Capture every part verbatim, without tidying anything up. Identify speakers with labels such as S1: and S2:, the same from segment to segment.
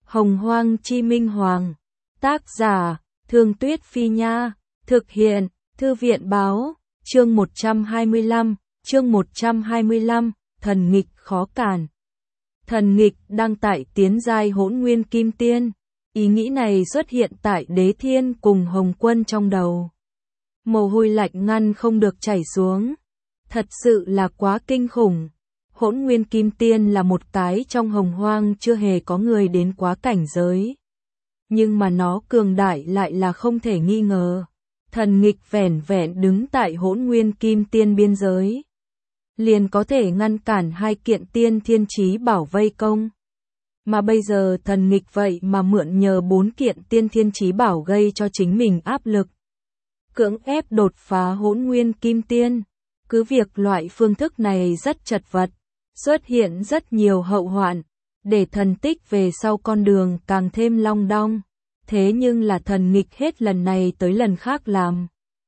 S1: Hồng Hoang Chi Minh Hoàng. Tác giả, Thương Tuyết Phi Nha. Thực hiện, Thư viện Báo. Chương một trăm hai mươi lăm, chương một trăm hai mươi lăm, thần nghịch khó cản. Thần nghịch đang tại tiến giai hỗn nguyên kim tiên. Ý nghĩ này xuất hiện tại Đế Thiên cùng Hồng Quân trong đầu. Mồ hôi lạnh ngăn không được chảy xuống. Thật sự là quá kinh khủng. Hỗn nguyên kim tiên là một cái trong hồng hoang chưa hề có người đến quá cảnh giới. Nhưng mà nó cường đại lại là không thể nghi ngờ. Thần nghịch vẻn vẹn đứng tại hỗn nguyên kim tiên biên giới. Liền có thể ngăn cản hai kiện tiên thiên chí bảo vây công. Mà bây giờ thần nghịch vậy mà mượn nhờ bốn kiện tiên thiên chí bảo gây cho chính mình áp lực. Cưỡng ép đột phá hỗn nguyên kim tiên. Cứ việc loại phương thức này rất chật vật, xuất hiện rất nhiều hậu hoạn, để thần tích về sau con đường càng thêm long đong. Thế nhưng là thần nghịch hết lần này tới lần khác làm.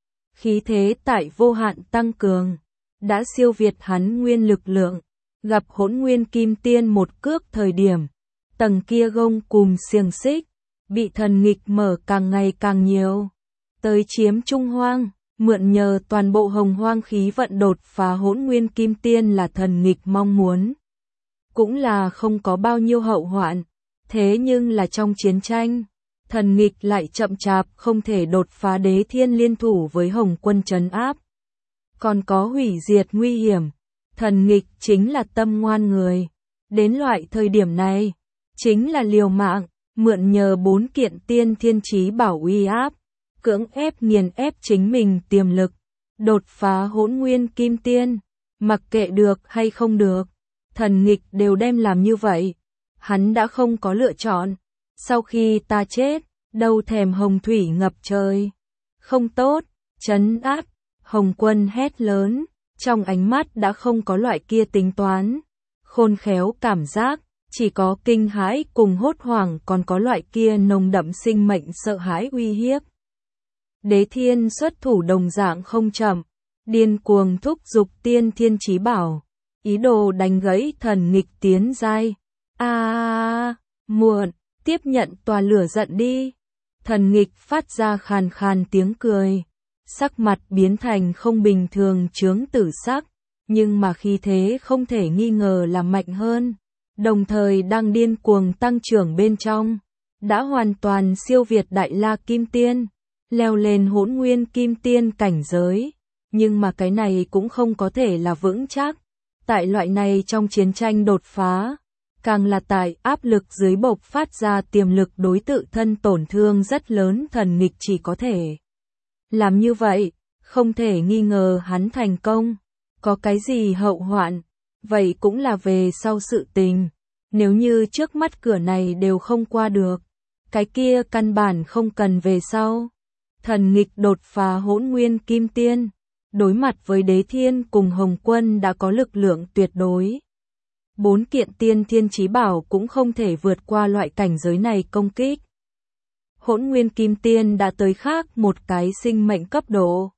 S1: Khí thế tại vô hạn tăng cường, đã siêu việt hắn nguyên lực lượng, gặp hỗn nguyên kim tiên một cước thời điểm. Tầng kia gông cùm xiềng xích, bị thần nghịch mở càng ngày càng nhiều. Tới chiếm Trung Hoang, mượn nhờ toàn bộ hồng hoang khí vận đột phá hỗn nguyên kim tiên là thần nghịch mong muốn. Cũng là không có bao nhiêu hậu hoạn, thế nhưng là trong chiến tranh, thần nghịch lại chậm chạp không thể đột phá. Đế Thiên liên thủ với Hồng Quân trấn áp. Còn có hủy diệt nguy hiểm, thần nghịch chính là tâm ngoan người. Đến loại thời điểm này, chính là liều mạng, mượn nhờ bốn kiện tiên thiên chí bảo uy áp, cưỡng ép nghiền ép chính mình tiềm lực, đột phá hỗn nguyên kim tiên, mặc kệ được hay không được, thần nghịch đều đem làm như vậy. Hắn đã không có lựa chọn. Sau khi ta chết, đâu thèm hồng thủy ngập trời. Không tốt, trấn áp. Hồng Quân hét lớn, trong ánh mắt đã không có loại kia tính toán, khôn khéo cảm giác, chỉ có kinh hãi cùng hốt hoảng, còn có loại kia nồng đậm sinh mệnh sợ hãi uy hiếp. Đế Thiên xuất thủ đồng dạng không chậm, điên cuồng thúc giục tiên thiên chí bảo, ý đồ đánh gãy thần nghịch tiến giai. A, à, muộn, tiếp nhận tòa lửa giận đi. Thần nghịch phát ra khàn khàn tiếng cười, sắc mặt biến thành không bình thường chướng tử sắc, nhưng mà khí thế không thể nghi ngờ là mạnh hơn, đồng thời đang điên cuồng tăng trưởng bên trong, đã hoàn toàn siêu việt Đại La Kim Tiên, leo lên hỗn nguyên kim tiên cảnh giới. Nhưng mà cái này cũng không có thể là vững chắc. Tại loại này trong chiến tranh đột phá, càng là tại áp lực dưới bộc phát ra tiềm lực đối tự thân tổn thương rất lớn. Thần nghịch chỉ có thể làm như vậy, không thể nghi ngờ hắn thành công. Có cái gì hậu hoạn, vậy cũng là về sau sự tình. Nếu như trước mắt cửa này đều không qua được, cái kia căn bản không cần về sau. Thần nghịch đột phá hỗn nguyên kim tiên, đối mặt với Đế Thiên cùng Hồng Quân đã có lực lượng tuyệt đối. Bốn kiện tiên thiên chí bảo cũng không thể vượt qua loại cảnh giới này công kích. Hỗn nguyên kim tiên đã tới khác một cái sinh mệnh cấp độ.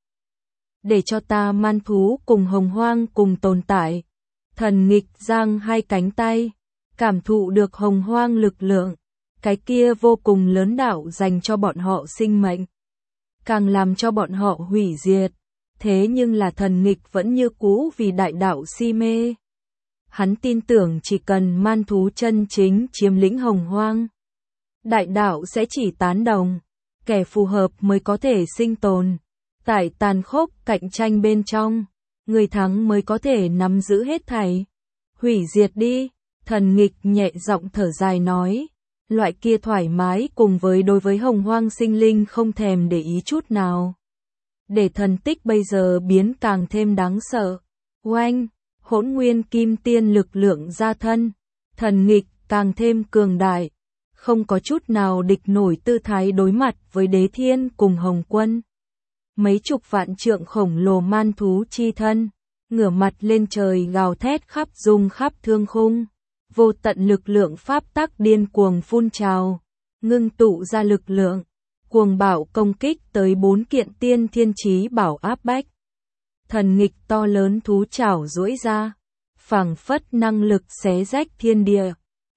S1: Để cho ta man thú cùng hồng hoang cùng tồn tại. Thần nghịch giang hai cánh tay, cảm thụ được hồng hoang lực lượng, cái kia vô cùng lớn đạo dành cho bọn họ sinh mệnh, càng làm cho bọn họ hủy diệt. Thế nhưng là thần nghịch vẫn như cũ vì đại đạo si mê. Hắn tin tưởng chỉ cần man thú chân chính chiếm lĩnh hồng hoang, đại đạo sẽ chỉ tán đồng, kẻ phù hợp mới có thể sinh tồn. Tại tàn khốc cạnh tranh bên trong, người thắng mới có thể nắm giữ hết thảy. Hủy diệt đi, thần nghịch nhẹ giọng thở dài nói. Loại kia thoải mái cùng với đối với hồng hoang sinh linh không thèm để ý chút nào. Để thần tích bây giờ biến càng thêm đáng sợ. Oanh, hỗn nguyên kim tiên lực lượng ra thân, thần nghịch càng thêm cường đại, không có chút nào địch nổi tư thái đối mặt với Đế Thiên cùng Hồng Quân. Mấy chục vạn trượng khổng lồ man thú chi thân, ngửa mặt lên trời gào thét khắp dung khắp thương khung. Vô tận lực lượng pháp tắc điên cuồng phun trào, ngưng tụ ra lực lượng, cuồng bạo công kích tới bốn kiện tiên thiên chí bảo áp bách. Thần nghịch to lớn thú chảo duỗi ra, phảng phất năng lực xé rách thiên địa,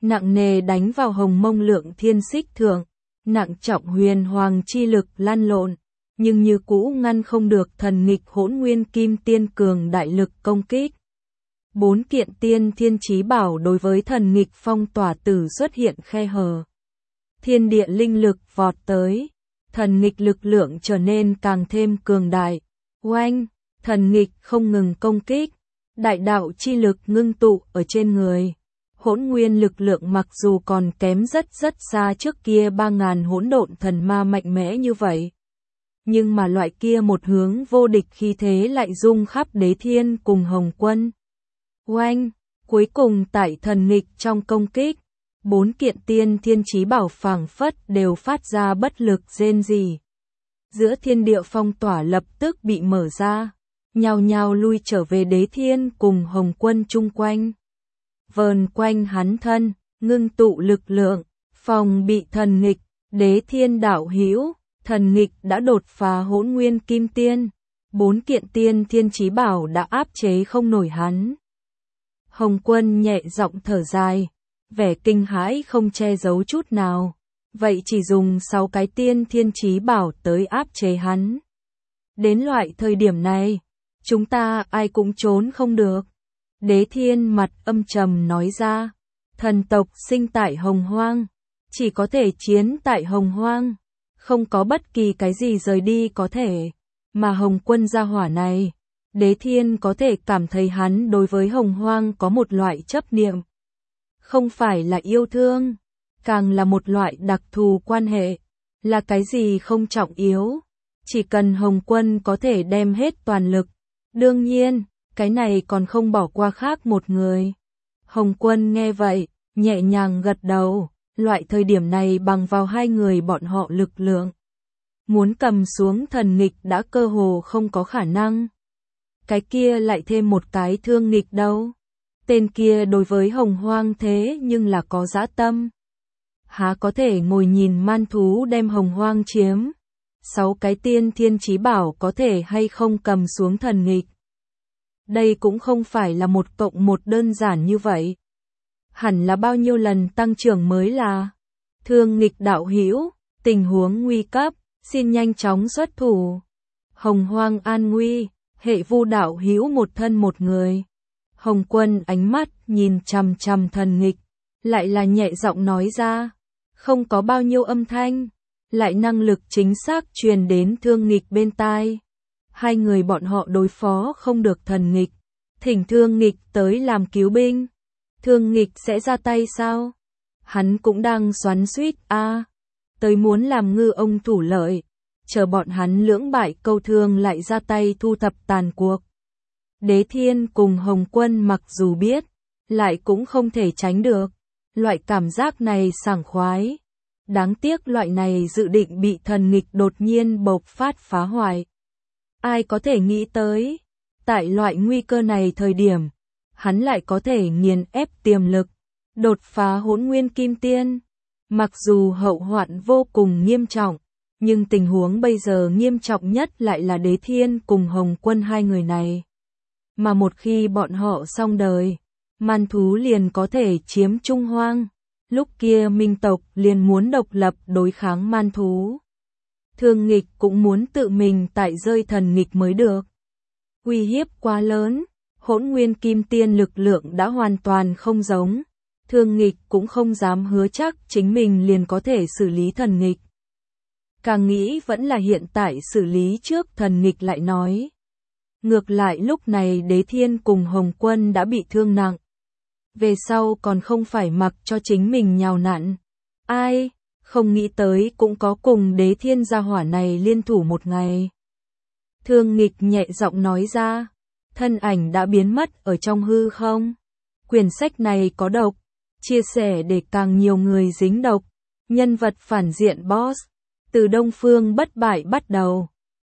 S1: nặng nề đánh vào hồng mông lượng thiên xích thượng, nặng trọng huyền hoàng chi lực lan lộn, nhưng như cũ ngăn không được thần nghịch hỗn nguyên kim tiên cường đại lực công kích. Bốn kiện tiên thiên chí bảo đối với thần nghịch phong tỏa tử xuất hiện khe hở. Thiên địa linh lực vọt tới, thần nghịch lực lượng trở nên càng thêm cường đại. Oanh, thần nghịch không ngừng công kích, đại đạo chi lực ngưng tụ ở trên người. Hỗn nguyên lực lượng mặc dù còn kém rất rất xa trước kia ba ngàn hỗn độn thần ma mạnh mẽ như vậy, nhưng mà loại kia một hướng vô địch khi thế lại rung khắp đế thiên cùng Hồng Quân. Oanh, cuối cùng tại thần nghịch trong công kích, bốn kiện tiên thiên chí bảo phảng phất đều phát ra bất lực rên rỉ. Giữa thiên địa phong tỏa lập tức bị mở ra, nhao nhao lui trở về đế thiên cùng Hồng Quân chung quanh. Vờn quanh hắn thân, ngưng tụ lực lượng, phòng bị thần nghịch, đế thiên đạo hữu, thần nghịch đã đột phá hỗn nguyên kim tiên, bốn kiện tiên thiên chí bảo đã áp chế không nổi hắn. Hồng Quân nhẹ giọng thở dài, vẻ kinh hãi không che giấu chút nào, vậy chỉ dùng sáu cái tiên thiên chí bảo tới áp chế hắn. Đến loại thời điểm này, chúng ta ai cũng trốn không được. Đế thiên mặt âm trầm nói ra, thần tộc sinh tại Hồng Hoang, chỉ có thể chiến tại Hồng Hoang, không có bất kỳ cái gì rời đi có thể, mà Hồng Quân gia hỏa này, đế thiên có thể cảm thấy hắn đối với Hồng Hoang có một loại chấp niệm. Không phải là yêu thương, càng là một loại đặc thù quan hệ, là cái gì không trọng yếu, chỉ cần Hồng Quân có thể đem hết toàn lực, đương nhiên, cái này còn không bỏ qua khác một người. Hồng Quân nghe vậy, nhẹ nhàng gật đầu, loại thời điểm này bằng vào hai người bọn họ lực lượng. Muốn cầm xuống thần nghịch đã cơ hồ không có khả năng. Cái kia lại thêm một cái thương nghịch đâu. Tên kia đối với Hồng Hoang thế nhưng là có dã tâm. Há có thể ngồi nhìn man thú đem Hồng Hoang chiếm. Sáu cái tiên thiên chí bảo có thể hay không cầm xuống thần nghịch. Đây cũng không phải là một cộng một đơn giản như vậy. Hẳn là bao nhiêu lần tăng trưởng mới là. Thương nghịch đạo hữu, tình huống nguy cấp, xin nhanh chóng xuất thủ. Hồng Hoang an nguy, hệ Vu đạo hữu một thân một người. Hồng Quân ánh mắt nhìn chằm chằm thần nghịch, lại là nhẹ giọng nói ra, không có bao nhiêu âm thanh, lại năng lực chính xác truyền đến thương nghịch bên tai. Hai người bọn họ đối phó không được thần nghịch, thỉnh thương nghịch tới làm cứu binh. Thương nghịch sẽ ra tay sao? Hắn cũng đang xoắn xuýt a, à, tới muốn làm ngư ông thủ lợi, chờ bọn hắn lưỡng bại câu thương lại ra tay thu thập tàn cuộc. Đế thiên cùng Hồng Quân mặc dù biết, lại cũng không thể tránh được. Loại cảm giác này sảng khoái. Đáng tiếc loại này dự định bị thần nghịch đột nhiên bộc phát phá hoại. Ai có thể nghĩ tới, tại loại nguy cơ này thời điểm, hắn lại có thể nghiền ép tiềm lực, đột phá hỗn nguyên kim tiên. Mặc dù hậu hoạn vô cùng nghiêm trọng, nhưng tình huống bây giờ nghiêm trọng nhất lại là Đế Thiên cùng Hồng Quân hai người này. Mà một khi bọn họ xong đời, man thú liền có thể chiếm Trung Hoang. Lúc kia minh tộc liền muốn độc lập đối kháng man thú. Thương nghịch cũng muốn tự mình tại rơi thần nghịch mới được. Uy hiếp quá lớn, hỗn nguyên kim tiên lực lượng đã hoàn toàn không giống. Thương nghịch cũng không dám hứa chắc chính mình liền có thể xử lý thần nghịch. Càng nghĩ vẫn là hiện tại xử lý trước thần nghịch lại nói. Ngược lại lúc này Đế Thiên cùng Hồng Quân đã bị thương nặng. Về sau còn không phải mặc cho chính mình nhào nặn. Ai, không nghĩ tới cũng có cùng Đế Thiên gia hỏa này liên thủ một ngày. Thương nghịch nhẹ giọng nói ra, thân ảnh đã biến mất ở trong hư không. Quyển sách này có độc, chia sẻ để càng nhiều người dính độc. Nhân vật phản diện boss, từ Đông Phương bất bại bắt đầu.